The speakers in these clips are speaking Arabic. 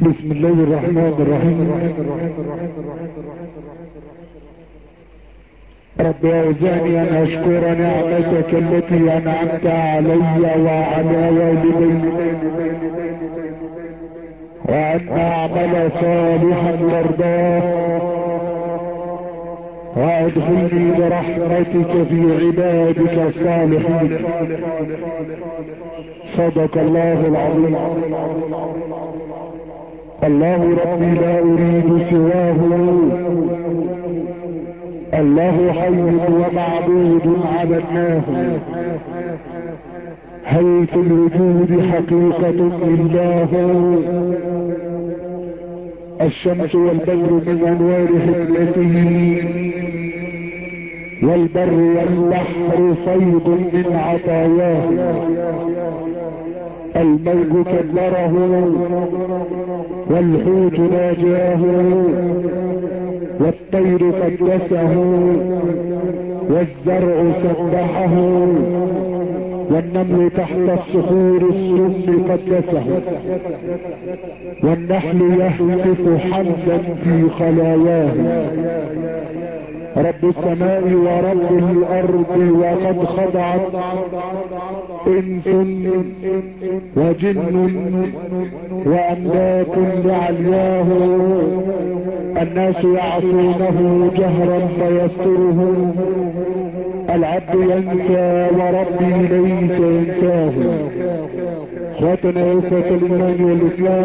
بسم الله الرحمن الرحيم. رب أوزعني أن أشكر نعمتك التي أنعمت علي وعلى والدي، وأن أعمل صالحا ترضاه، وأدخلني برحمتك في عبادك الصالحين. صدق الله العظيم. الله ربي لا أريد سواه، الله حي ومعبود عبدناه. هل في الوجود حقيقة إلا هو؟ الشمس والبدر من أنوار حكمته، والبر والبحر فيض من عطاياه. الموج كبره والحوت ناجاه، والطير قدسه والزرع سبحه، والنمل تحت الصخور السم قدسه، والنحل يهتف حمدا في خلاياه. رب السماء ورب الارض وقد خضعت انس وجن واملاك لعلياه. الناس يعصونه جهرا فيستره، العبد ينسى وربي ليس ينساه. اخواتنا اخوة الايمان والاسلام،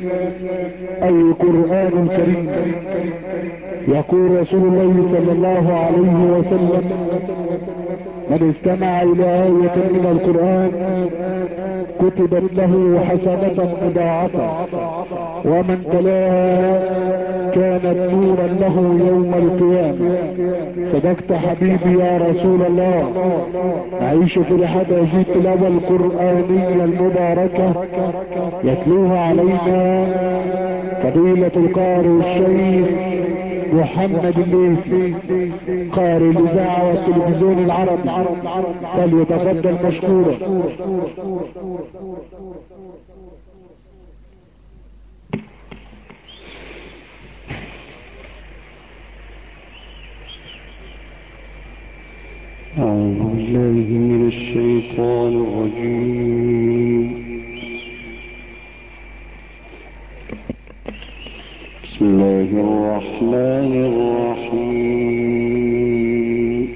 القرآن الكريم يقول رسول الله صلى الله عليه وسلم: من استمع الى آية من القرآن كتبت له حسنة مضاعفة، ومن تلاها كانت نورا له يوم القيامة. صدقت حبيبي يا رسول الله، نعيش في الحدث التلاوة القرآنية المباركة يتلوها علينا فضيلة القارئ الشيخ محمد الليثي، قارئ الاذاعة والتلفزيون العربي، فليتفضل مشكورا. أعوذ بالله من الشيطان الرجيم. بسم الله الرحمن الرحيم.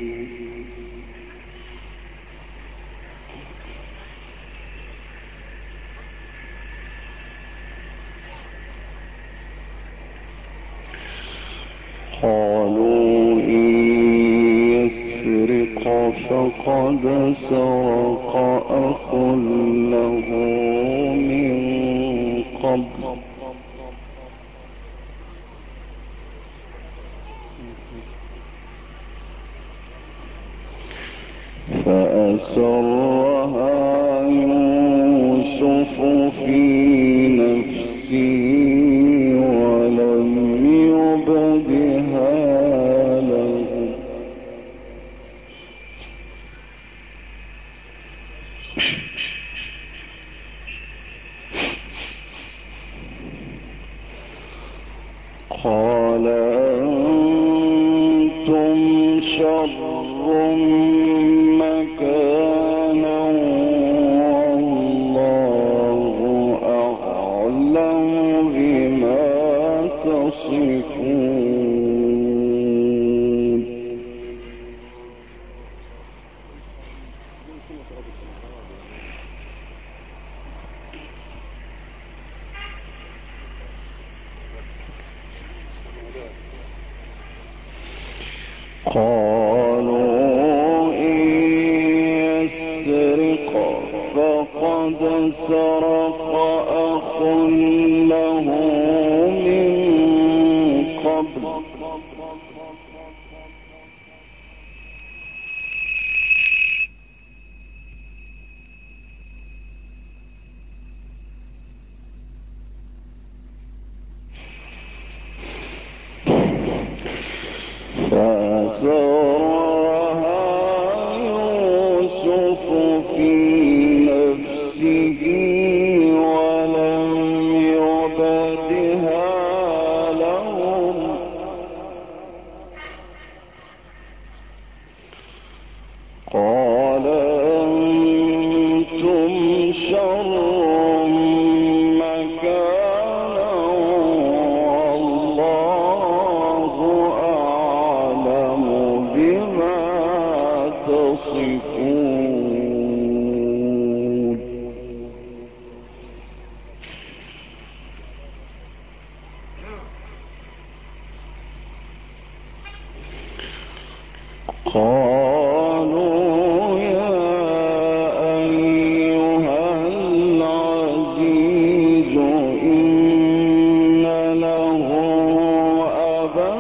قالوا إن يسرق فقد سرق أخ له من قبل فأسرها يوسف في نفسه ولم يبدها له. قال أنتم شر مكانا والله أعلم بما تصفون. قالوا إن يسرق فقد سرق أخ له من قبل فأسرها يوسف في نفسه قال أنتم شر مكانا والله أعلم بما تصفون. قالوا يا أيها العزيز إن له أبا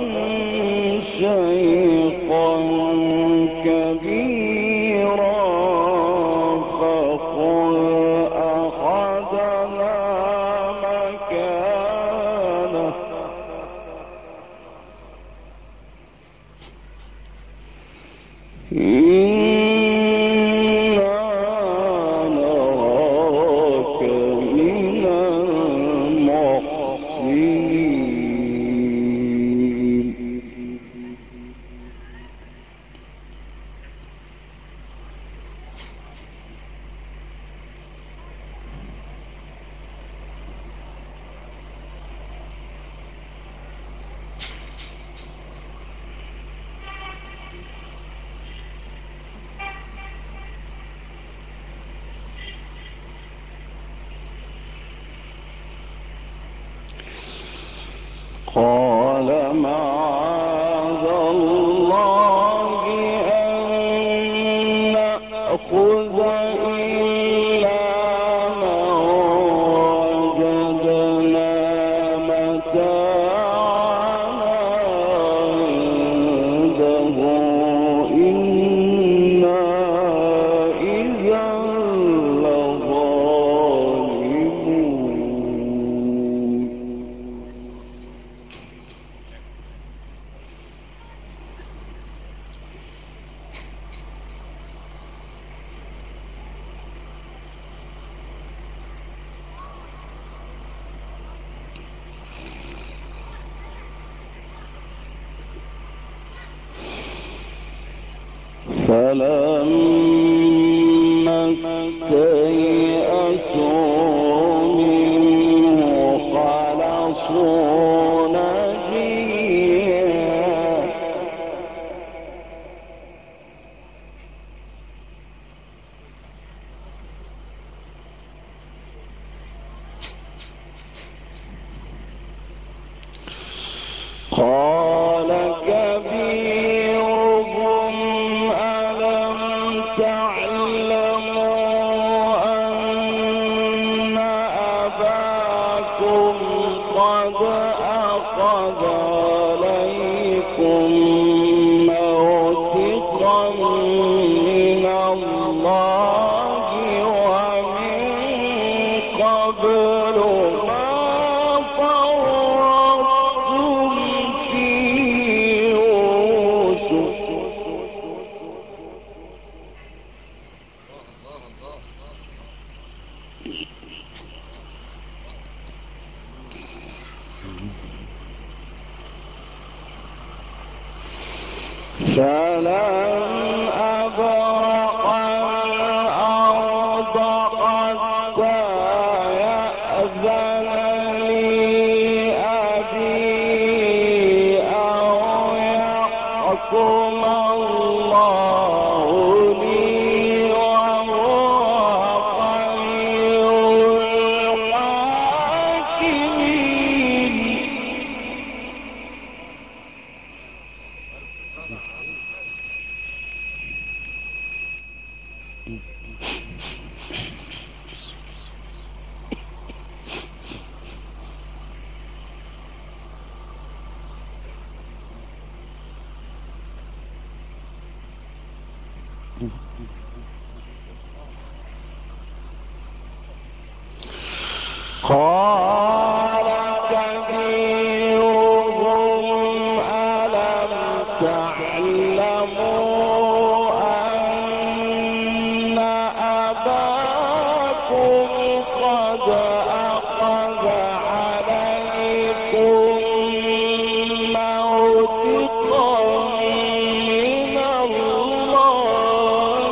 شيخا كبيرا فخذ أحدنا مكانه إنا نراك من المحسنين. قال معاذ الله أن نأخذ إلا من وجدنا متاعنا عنده إنا إذا لظالمون. فلما استيئسوا منه خلصوا نجيا قال كبيرهم ألم تعلموا أن أباكم قد أخذ عليكم موثقا من الله ومن قبل ما فرطتم في يوسف فلن أبرح الأرض حتى يأذن لي أبي أو يحكم الله لي وهو خير الحاكمين. قال كبيرهم ألم تعلموا أن أباكم قد أخذ عليكم موثقا من الله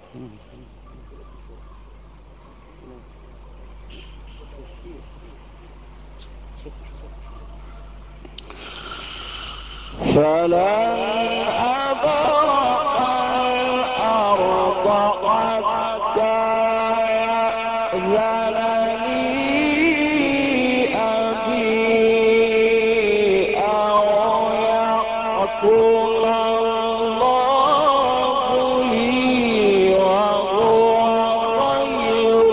فلن أبرح الأرض حتى يأذن لي أبي أو يحكم الله لي وهو خير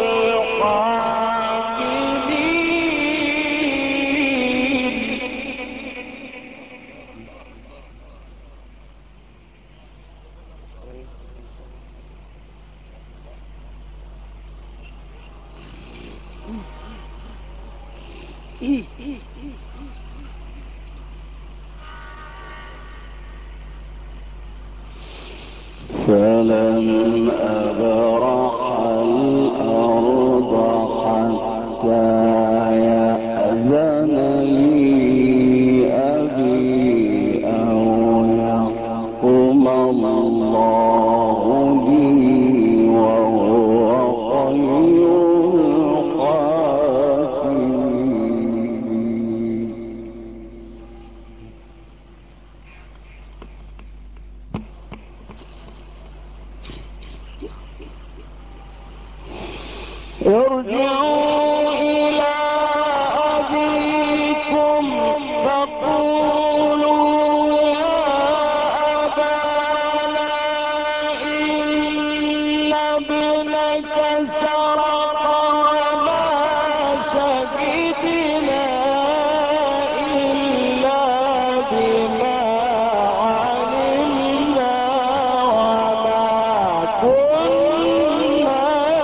فلن أبرح الأرض حتى يأذن لي أبي أو يحكم الله لي وهو خير ارجعوا إلى أبيكم فقولوا يا أبانا إن ابنك سرق وما شهدنا إلا بما علمنا وما كنا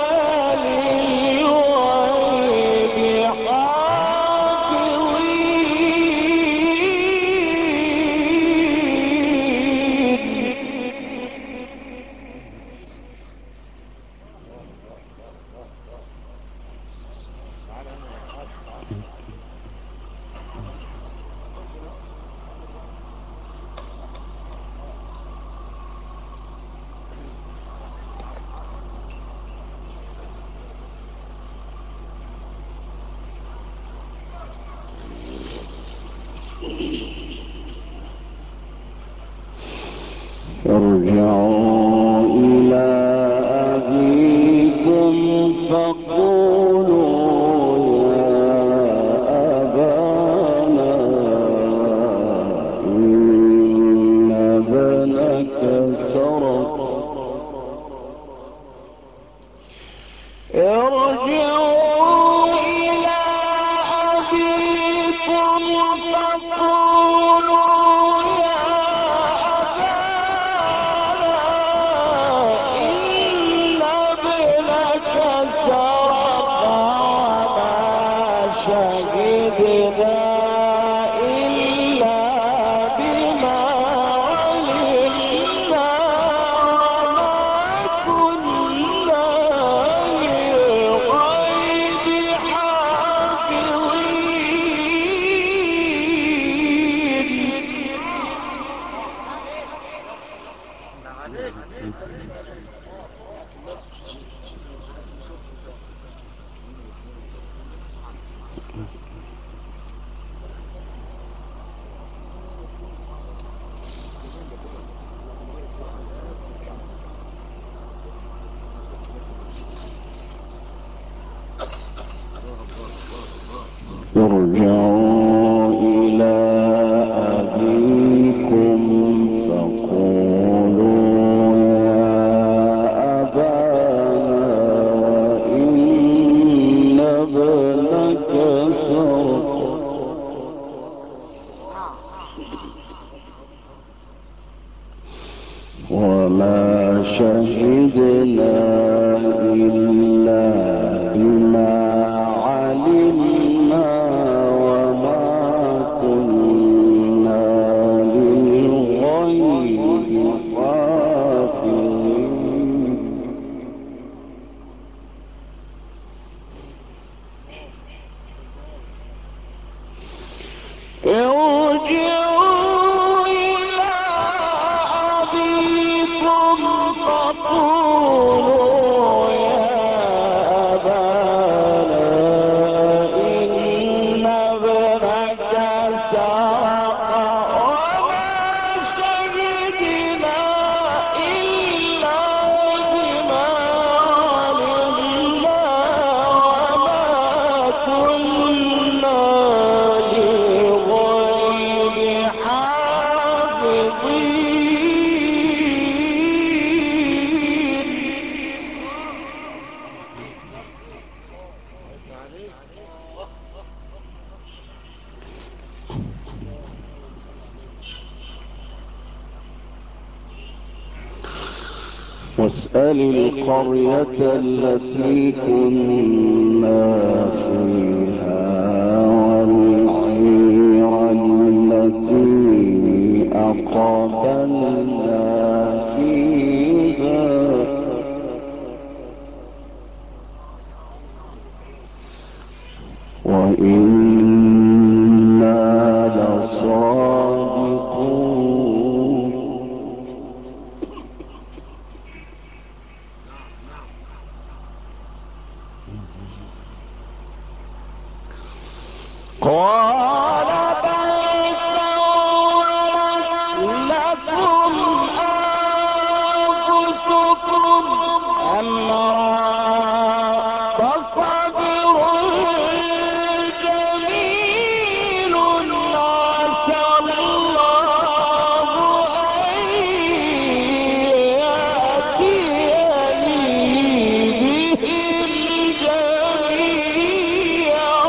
ارجعوا إلى أبيكم فقولوا يا أبانا إن ابنك سرق ارجعوا إلى أبيكم فقولوا شهدنا إلا بما علمنا وما كنا للغيب ارجعوا إلى أبيكم فقولوا يا أبانا إن ابنك سرق وما شهدنا إلا بما علمنا وما كنا للغيب حافظين ارجعوا إلى أبيكم فقولوا واسأل القرية التي كنا فيها والعير التي أقبلنا فيها وإنا لصادقون قال بل سولت لكم أنفسكم أمرا فصبر جميل عسى الله أن يأتيني بهم جميعا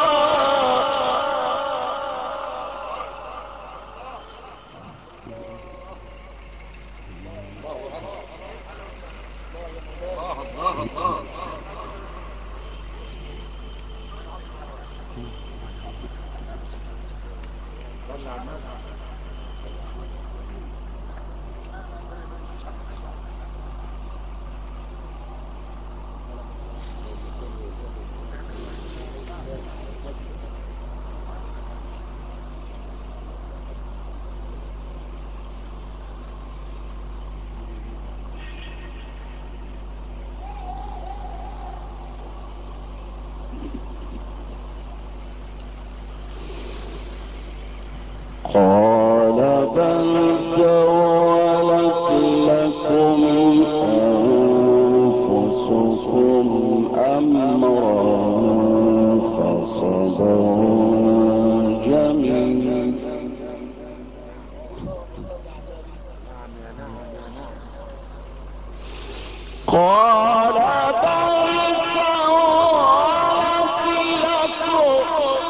قال بل سولت لكم أنفسكم أمرا فصبر جميل قال بل سولت لكم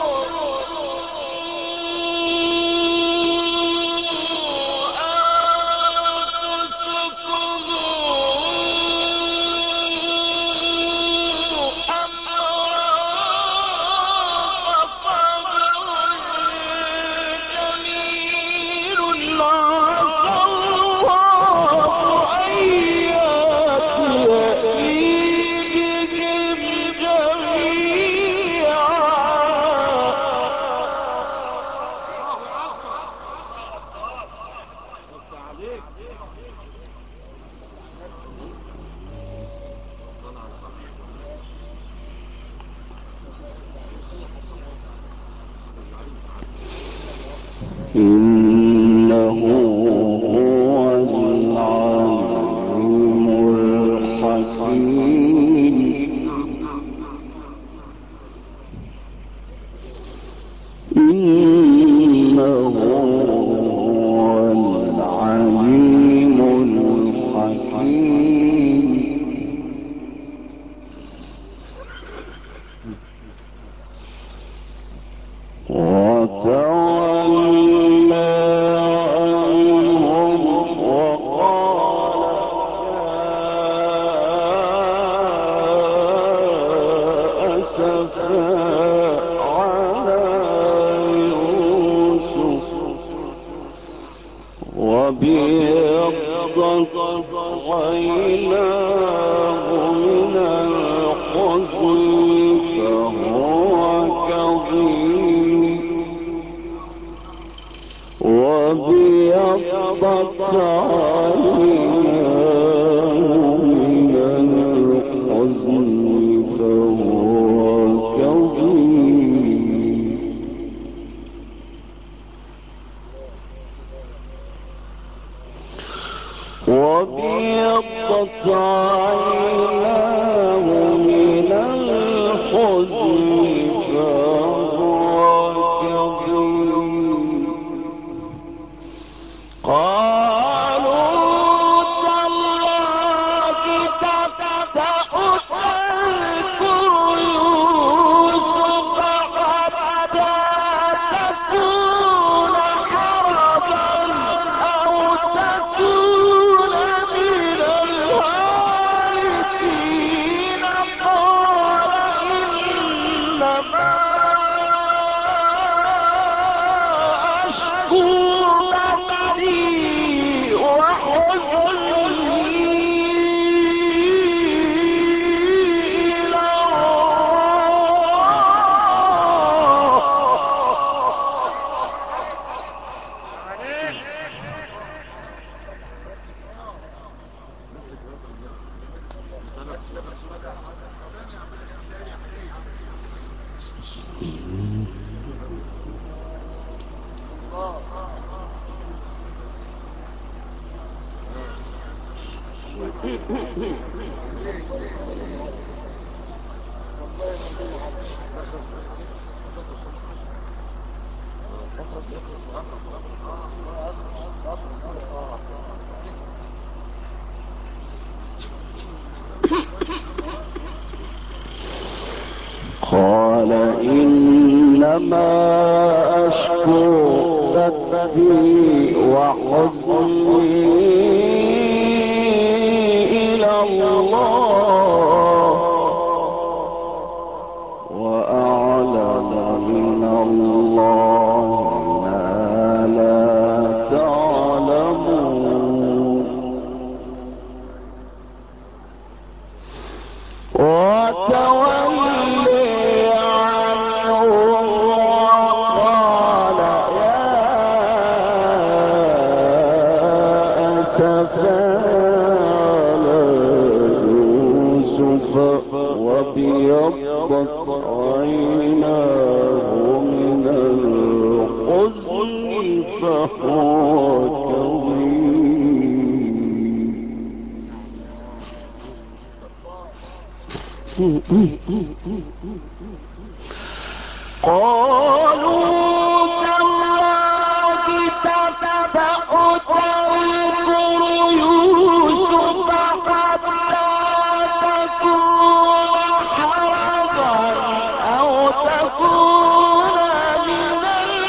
إنه هو العليم الحكيم إنه هو العليم الحكيم وتولى عنهم وقال أسفا على يوسف وابيضت عيناه من الحزن فهو كظيم وابيضت عيناه من الحزن فهو كظيم وابيضت عيناه من الحزن فهو كظيم قالوا تالله تفتأ تذكر يوسف حتى تكون حرضا أو تكون من الهالكين قال إنما أشكو بثي وحزني إلى الله وأعلم من الله ما لا تعلمون وتولي عنهم وقال يا أسفا على يوسف وابيضت عيناه من الحزن فهو قالوا تالله تفتأ تذكر يوسف حتى تكون حرضا أو تكون من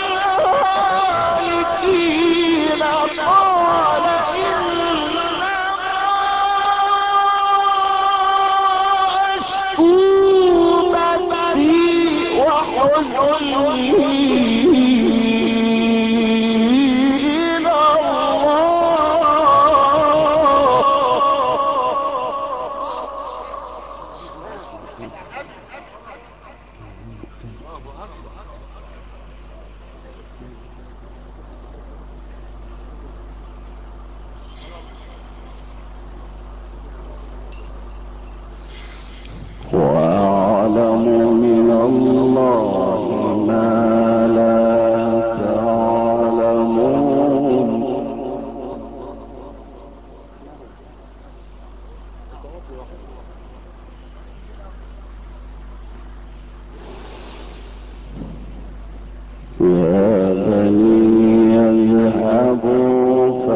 الهالكين قال إنما أشكو بثي وحزني إلى وأعلم من الله ما لا تعلمون يا بني اذهبوا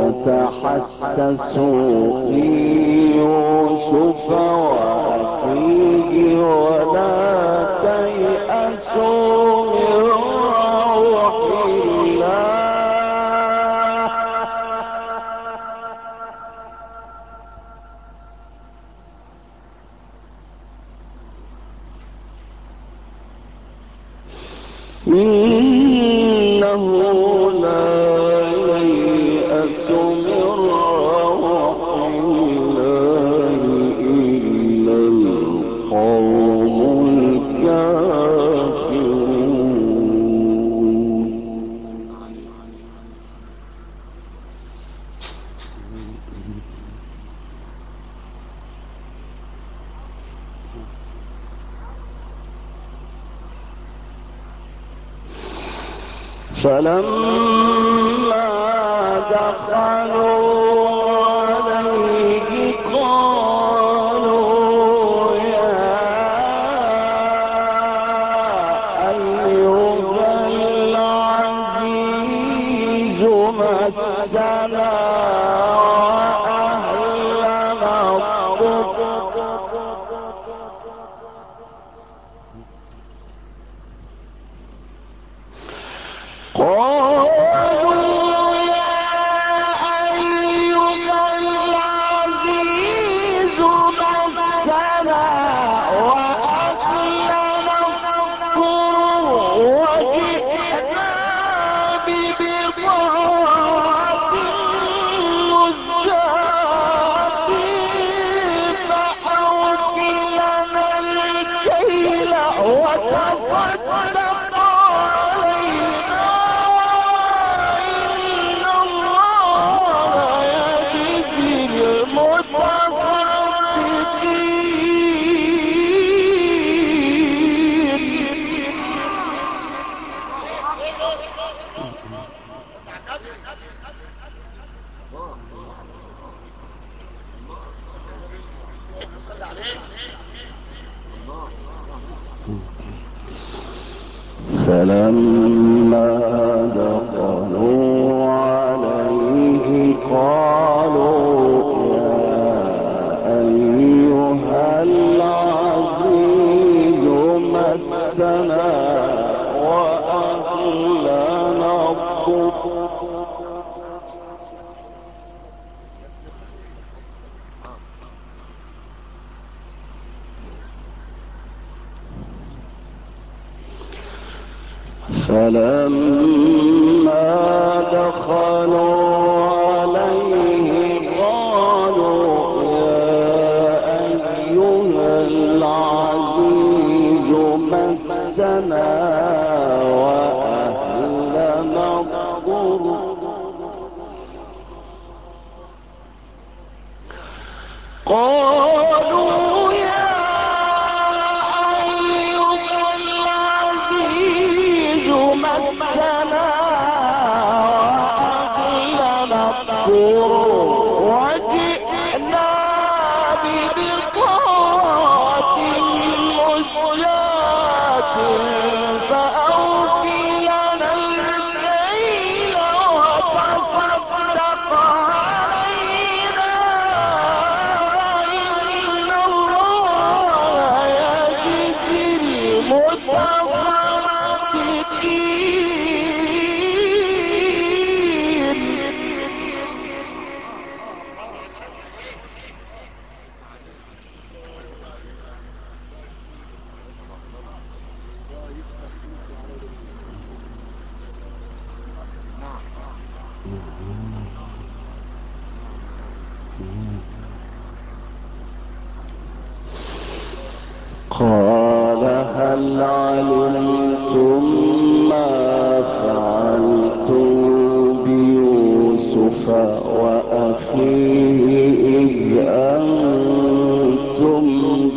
فتحسسوا في يوسف وأخيه ولا تيأسوا من روح الله إنه لا ييأس من روح الله إلا القوم الكافرون فلما دخلوا عليه قالوا يا أيها العزيز مسنا وأهلنا الضر قالوا يا أيها العزيز مسنا وأهلنا الضر وجئنا ببضاعة مزجاة فأوف لنا فلما دخلوا عليه قالوا يا أيها العزيز مسنا وأهلنا الضر فلما دخلوا عليه قالوا يا أيها العزيز مسنا وأهلنا الضر قالوا يا أيها العزيز مسنا وأهلنا الضر وجئنا ببضاعة مزجاة فأوف لنا الكيل وتصدق علينا إن الله يجزي قال هل علمتم ما فعلتم بيوسف وأخيه إذ أنتم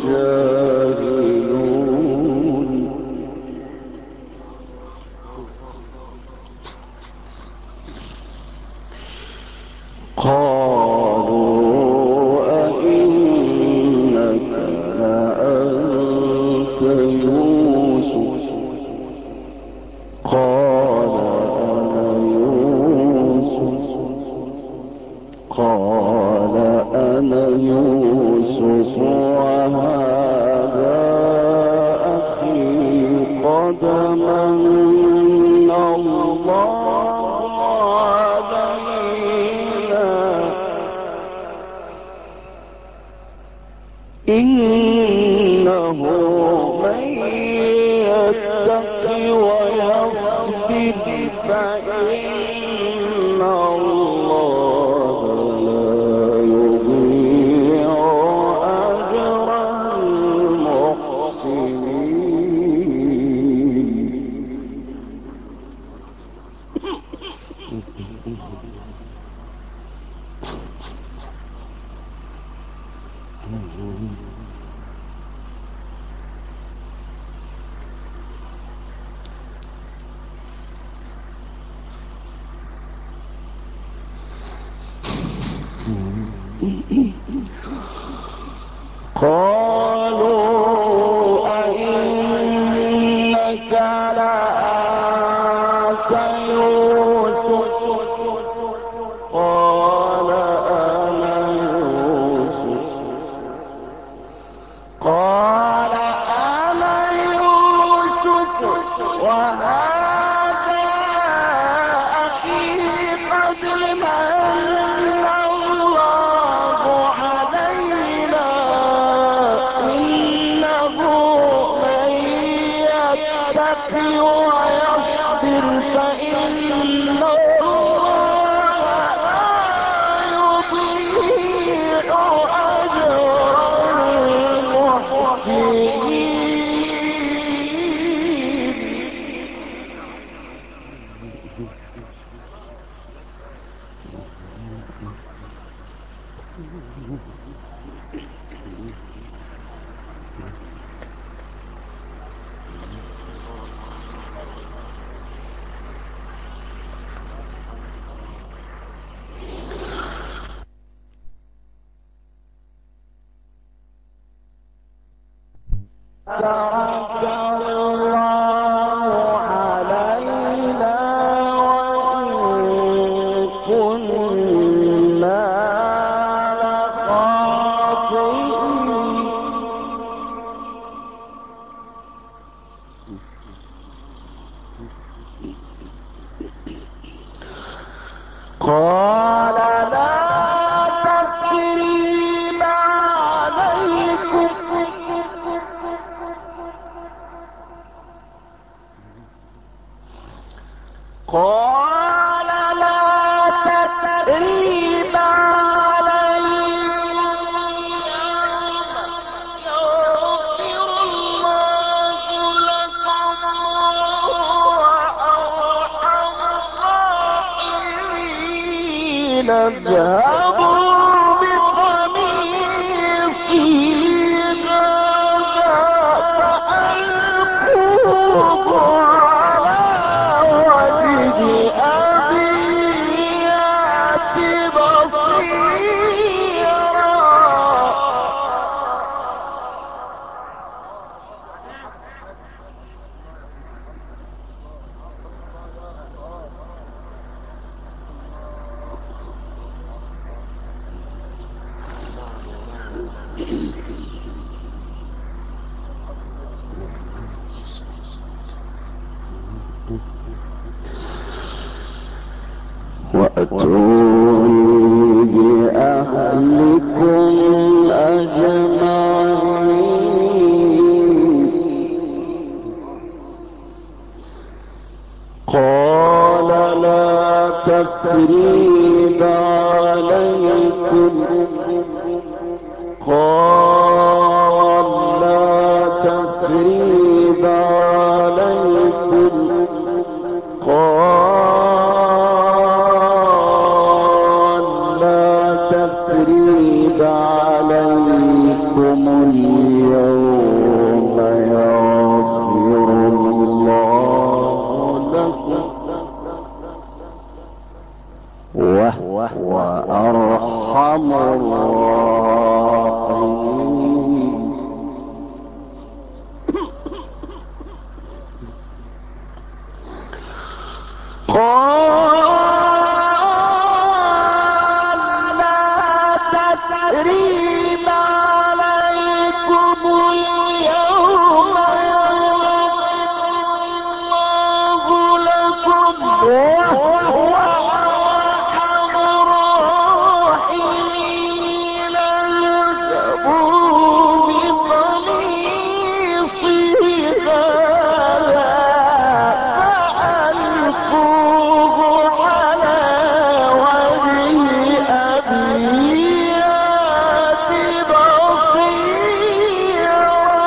جاهلون قالوا أئنك لأنت يوسف قال أنا يوسف قال أنا يوسف وهذا أخي قد من الله علينا إنه من يتق ويصبر فإن الله لا يضيع أجر المحسنين. قالوا أئنك لأنت يوسف قال أنا يوسف قال أنا يوسف وهذا أخي قد من الله علينا إنه من يتق ويصبر فإن الله لا يضيع أجر المحسنين. ترك الله علينا وإن كنا لخاطئين. قال لا تثريب عليكم قال لا تثريب عليكم يغفر الله لكم وأرحم الراحمين. اذهبوا بقميصي هذا فألقوه على وجه أبي يأت بصيرا. وأتوني بأهلكم أجمعين. قال لا تثريب عليكم قال لا تثريب عليكم قال لا تثريب عليكم اليوم يغفر الله لكم وهو أرحم الراحمين. قال لا تثريب عليكم اليوم يغفر الله لكم وهو أرحم الراحمين. اذهبوا بقميصي هذا فألقوه على وجه أبي يأت بصيرا.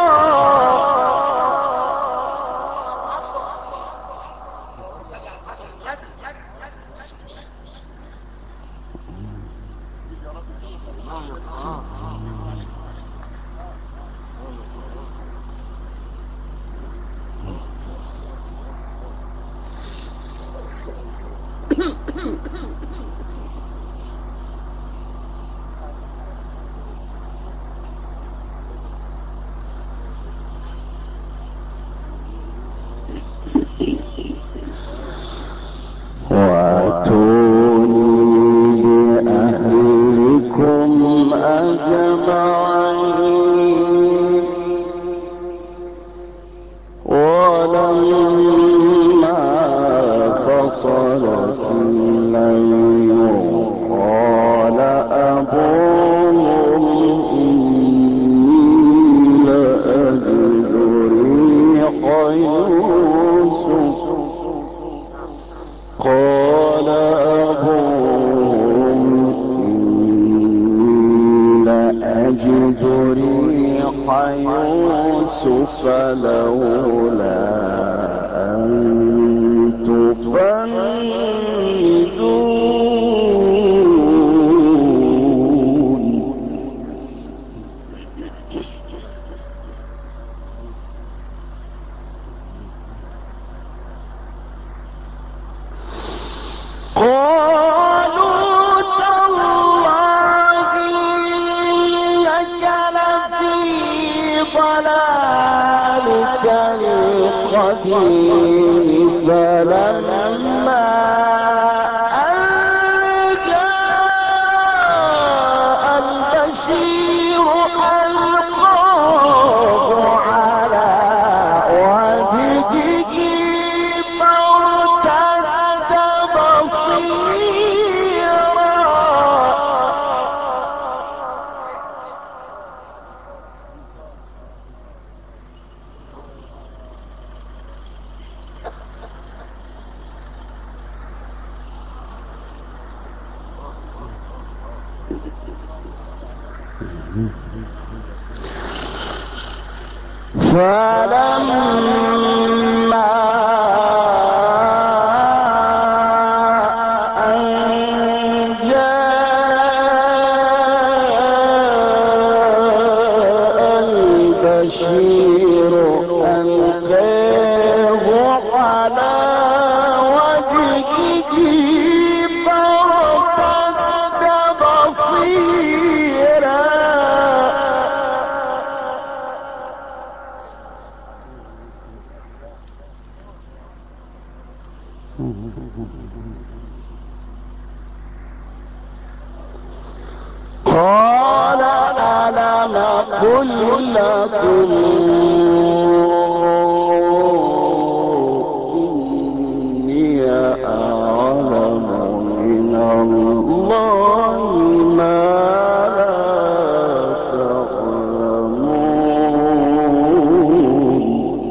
وأتوني بأهلكم أجمعين. ولما فصلت الليل قال أبوهم إني لأجد ريح يوسف قال أبوهم إني لأجد ريح يوسف لولا أن تفندون. قالوا تالله إنك لفي ضلال القديم فلما أن جاء البشير ألقاه على وجهه فارتد بصيرا فلما أن جاء البشير ألقاه على وجهه فارتد بصيرا قال ألم قل لكم إني أعلم من الله ما لا تعلمون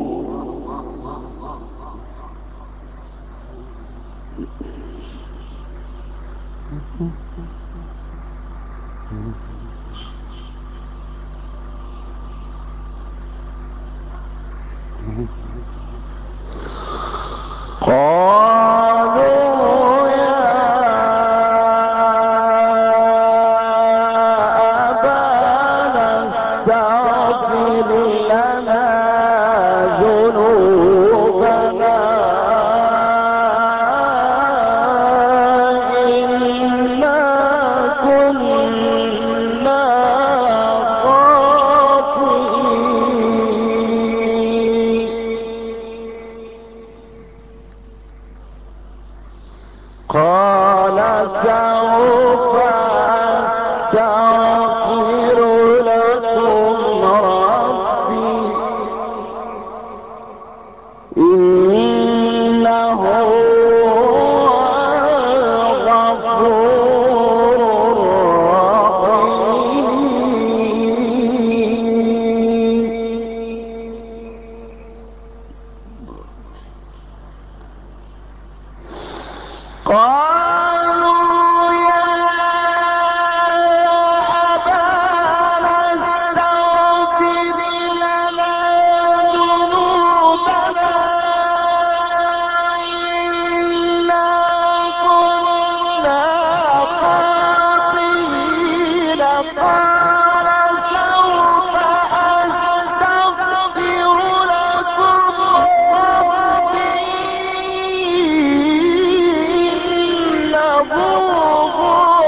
قالوا يا أبانا استغفر لنا ذنوبنا إنا كنا قال سوف أستغفر لكم ربي إنه هو الغفور الرحيم قالوا يا أبانا استغفر لنا ذنوبنا إنا كنا خاطئين قال سوف أستغفر لكم ربي إنه هو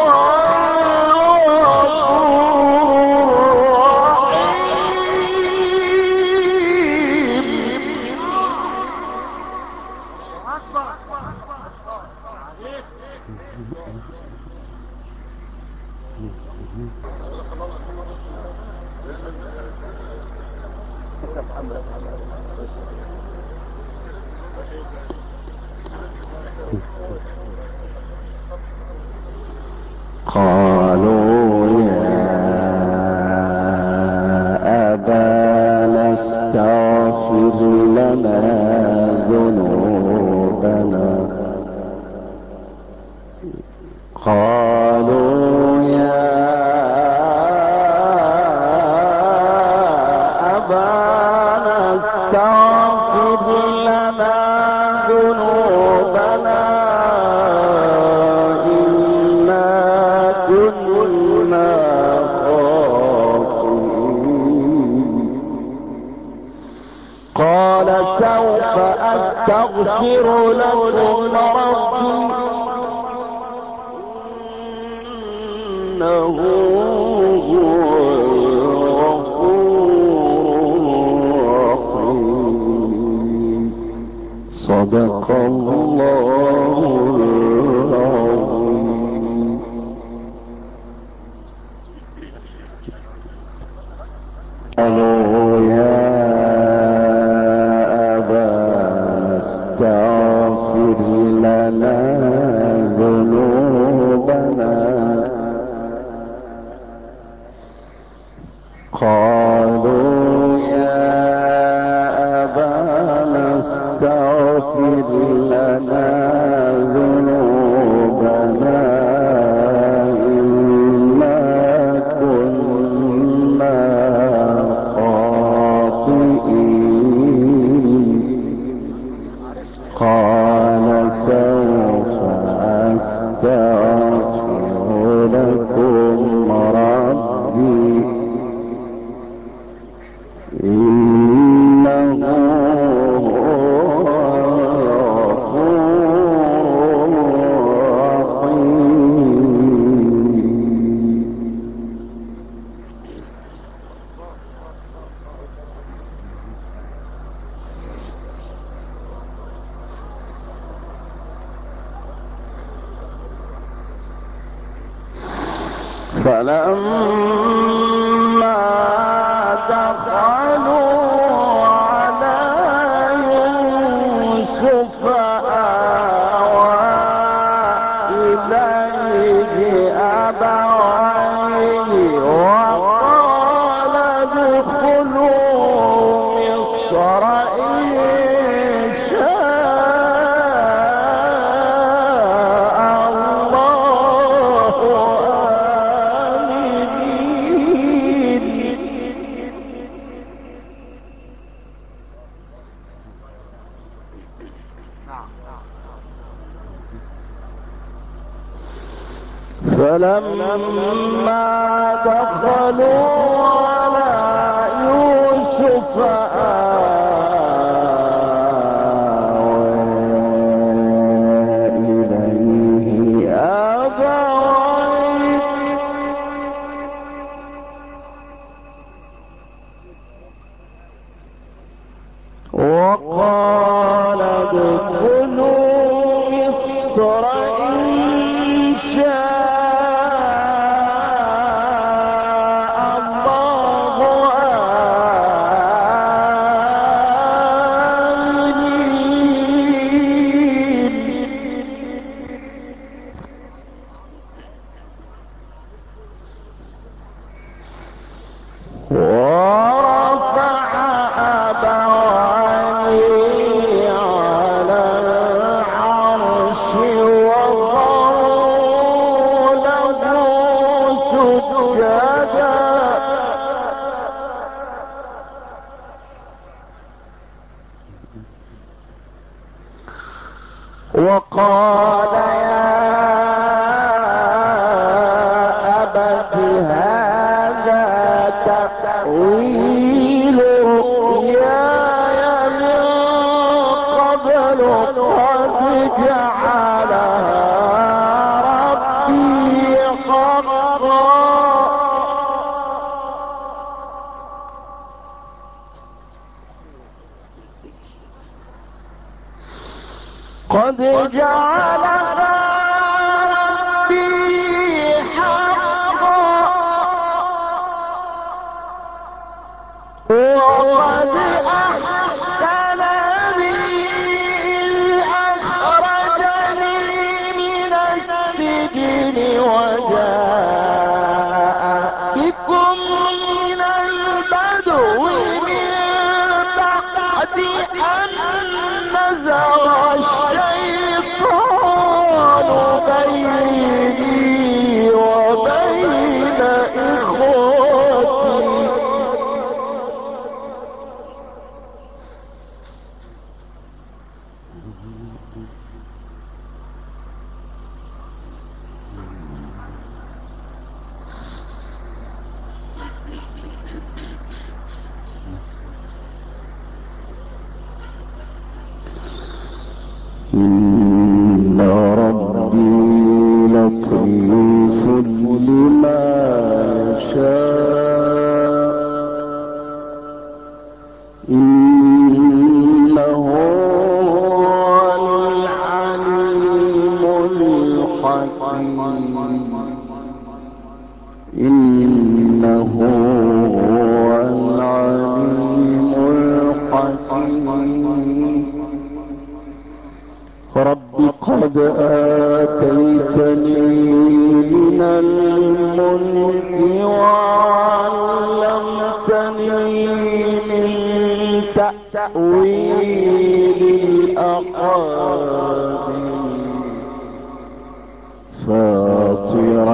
قالوا يا أبانا استغفر لنا ذنوبنا قالوا يا أبانا استغفر لنا ذنوبنا إنا كنا خاطئين قال سوف أستغفر لكم ربي إنه هو الغفور الرحيم قالوا يا أبانا استغفر لنا ذنوبنا قالوا يا أبانا استغفر لنا ذنوبنا إنا كنا خاطئين قال سوف أستغفر لكم ربي إنه هو الغفور الرحيم. فلما دخلوا على يوسف آوى إليه أبويه وقال ادخلوا مصر إن شاء الله آمنين. فلما دخلوا على يوسف آوى إليه أبويه وقال ادخلوا مصر إن شاء الله آمنين. ورفع أبويه على العرش وخروا له سجدا وقال يا أبت هذا تأويل رؤياي من قبل قد جعلها ربي حقا قد جعلها ربي حقا وقد أحسن بي إذ أخرجني من السجن وجاء بكم من البدو من بعد أن نزغ الشيطان بيني وبين إخوتي إن ربي لطيف لما يشاء إنه هو العليم الحكيم إنه هو من تأويل الأقادير فاطر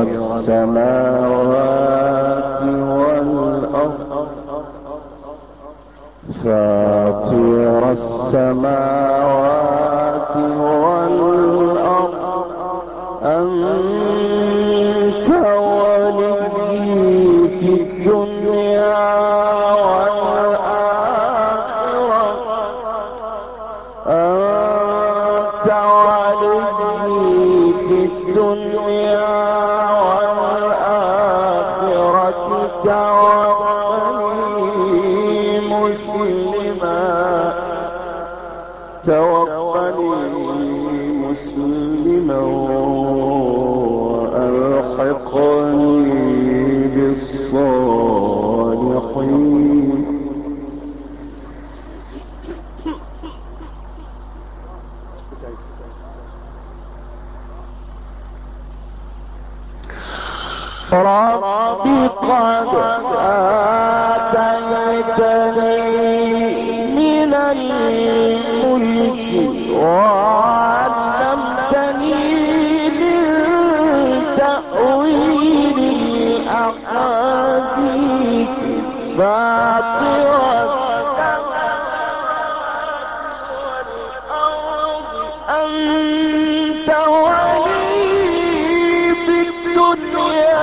السماوات والأرض فاطر السماوات والأرض أنت ولي في الدنيا والآخرة أنت ولي في الدنيا والآخرة توفني مسلما وألحقني بالصالحين ربي قد آتيتني من الملك وعلمتني من تأويل الأحاديث فاطر السماوات والأرض أنت ولي في الدنيا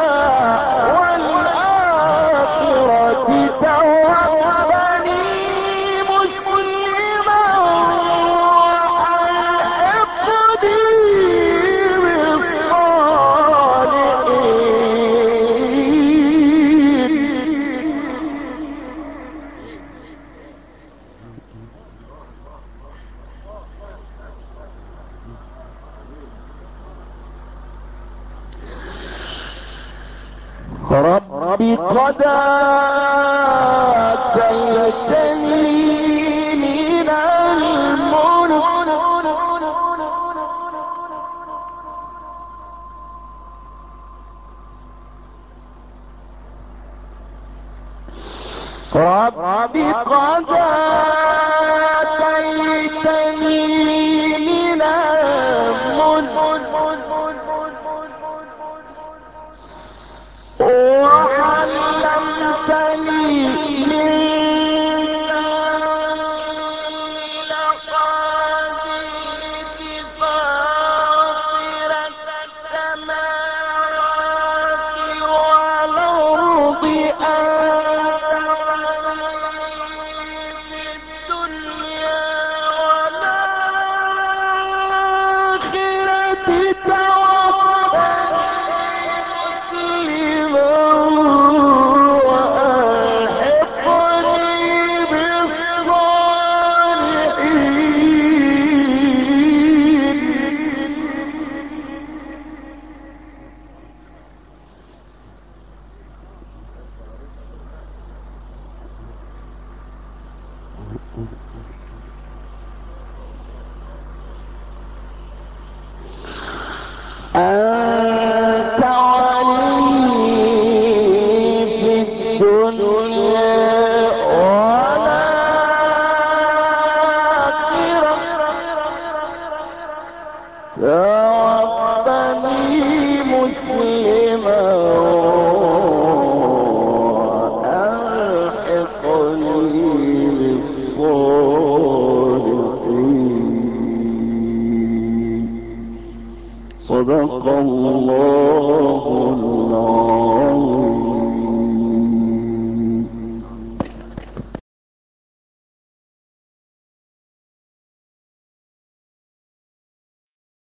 والآخرة توفني مسلما وألحقني بالصالحين ربي قد آتيتني من الملك ربي قد آتيتني من الملك وعلمتني من تأويل الأحاديث فاطر السماوات والأرض أنت ولي في الدنيا والآخرة أنت ولي في الدنيا والآخرة توفني مسلما وألحقني بالصالحين صدق الله العظيم.